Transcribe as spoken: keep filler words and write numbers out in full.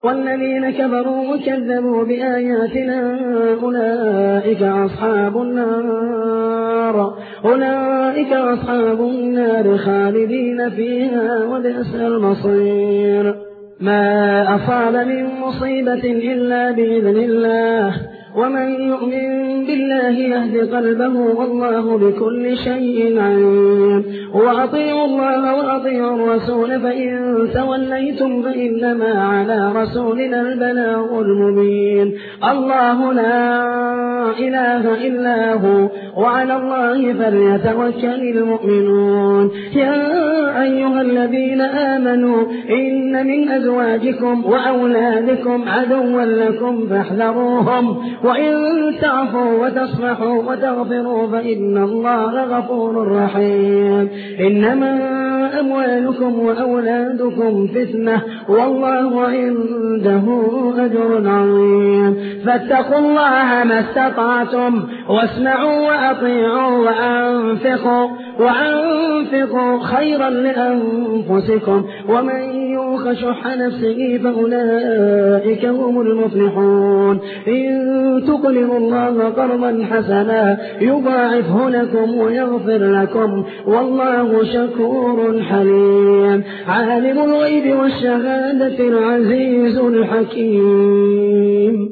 والذين كفروا وكذبوا بآياتنا أولئك أصحاب النار أولئك أصحاب النار خالدين فيها وبئس المصير. ما أصاب من مصيبة إلا بإذن الله ومن يؤمن بالله يهد قلبه والله بكل شيء عليم. وأطيعوا الله وأطيعوا الرسول فإن توليتم فإنما على رسولنا البلاغ المبين. الله لا إله إلا هو وعلى الله فليتوكل المؤمنون. يا أيها الذين آمنوا إن من أزواجكم وأولادكم عدوا لكم فاحذروهم وإن تعفوا وتصفحوا وتغفروا فإن الله غفور رحيم. إنما أموالكم وأولادكم فتنة والله عنده أجر عظيم. فاتقوا الله ما استطعتم واسمعوا وأطيعوا وأنفقوا وأنفقوا خيرا لأنفسكم ومن يوق شح نفسه فأولئك هم المفلحون. إن تقرضوا الله قرضا حسنا يضاعفه لكم ويغفر لكم والله شكور حليم. عالم الغيب والشهادة العزيز الحكيم.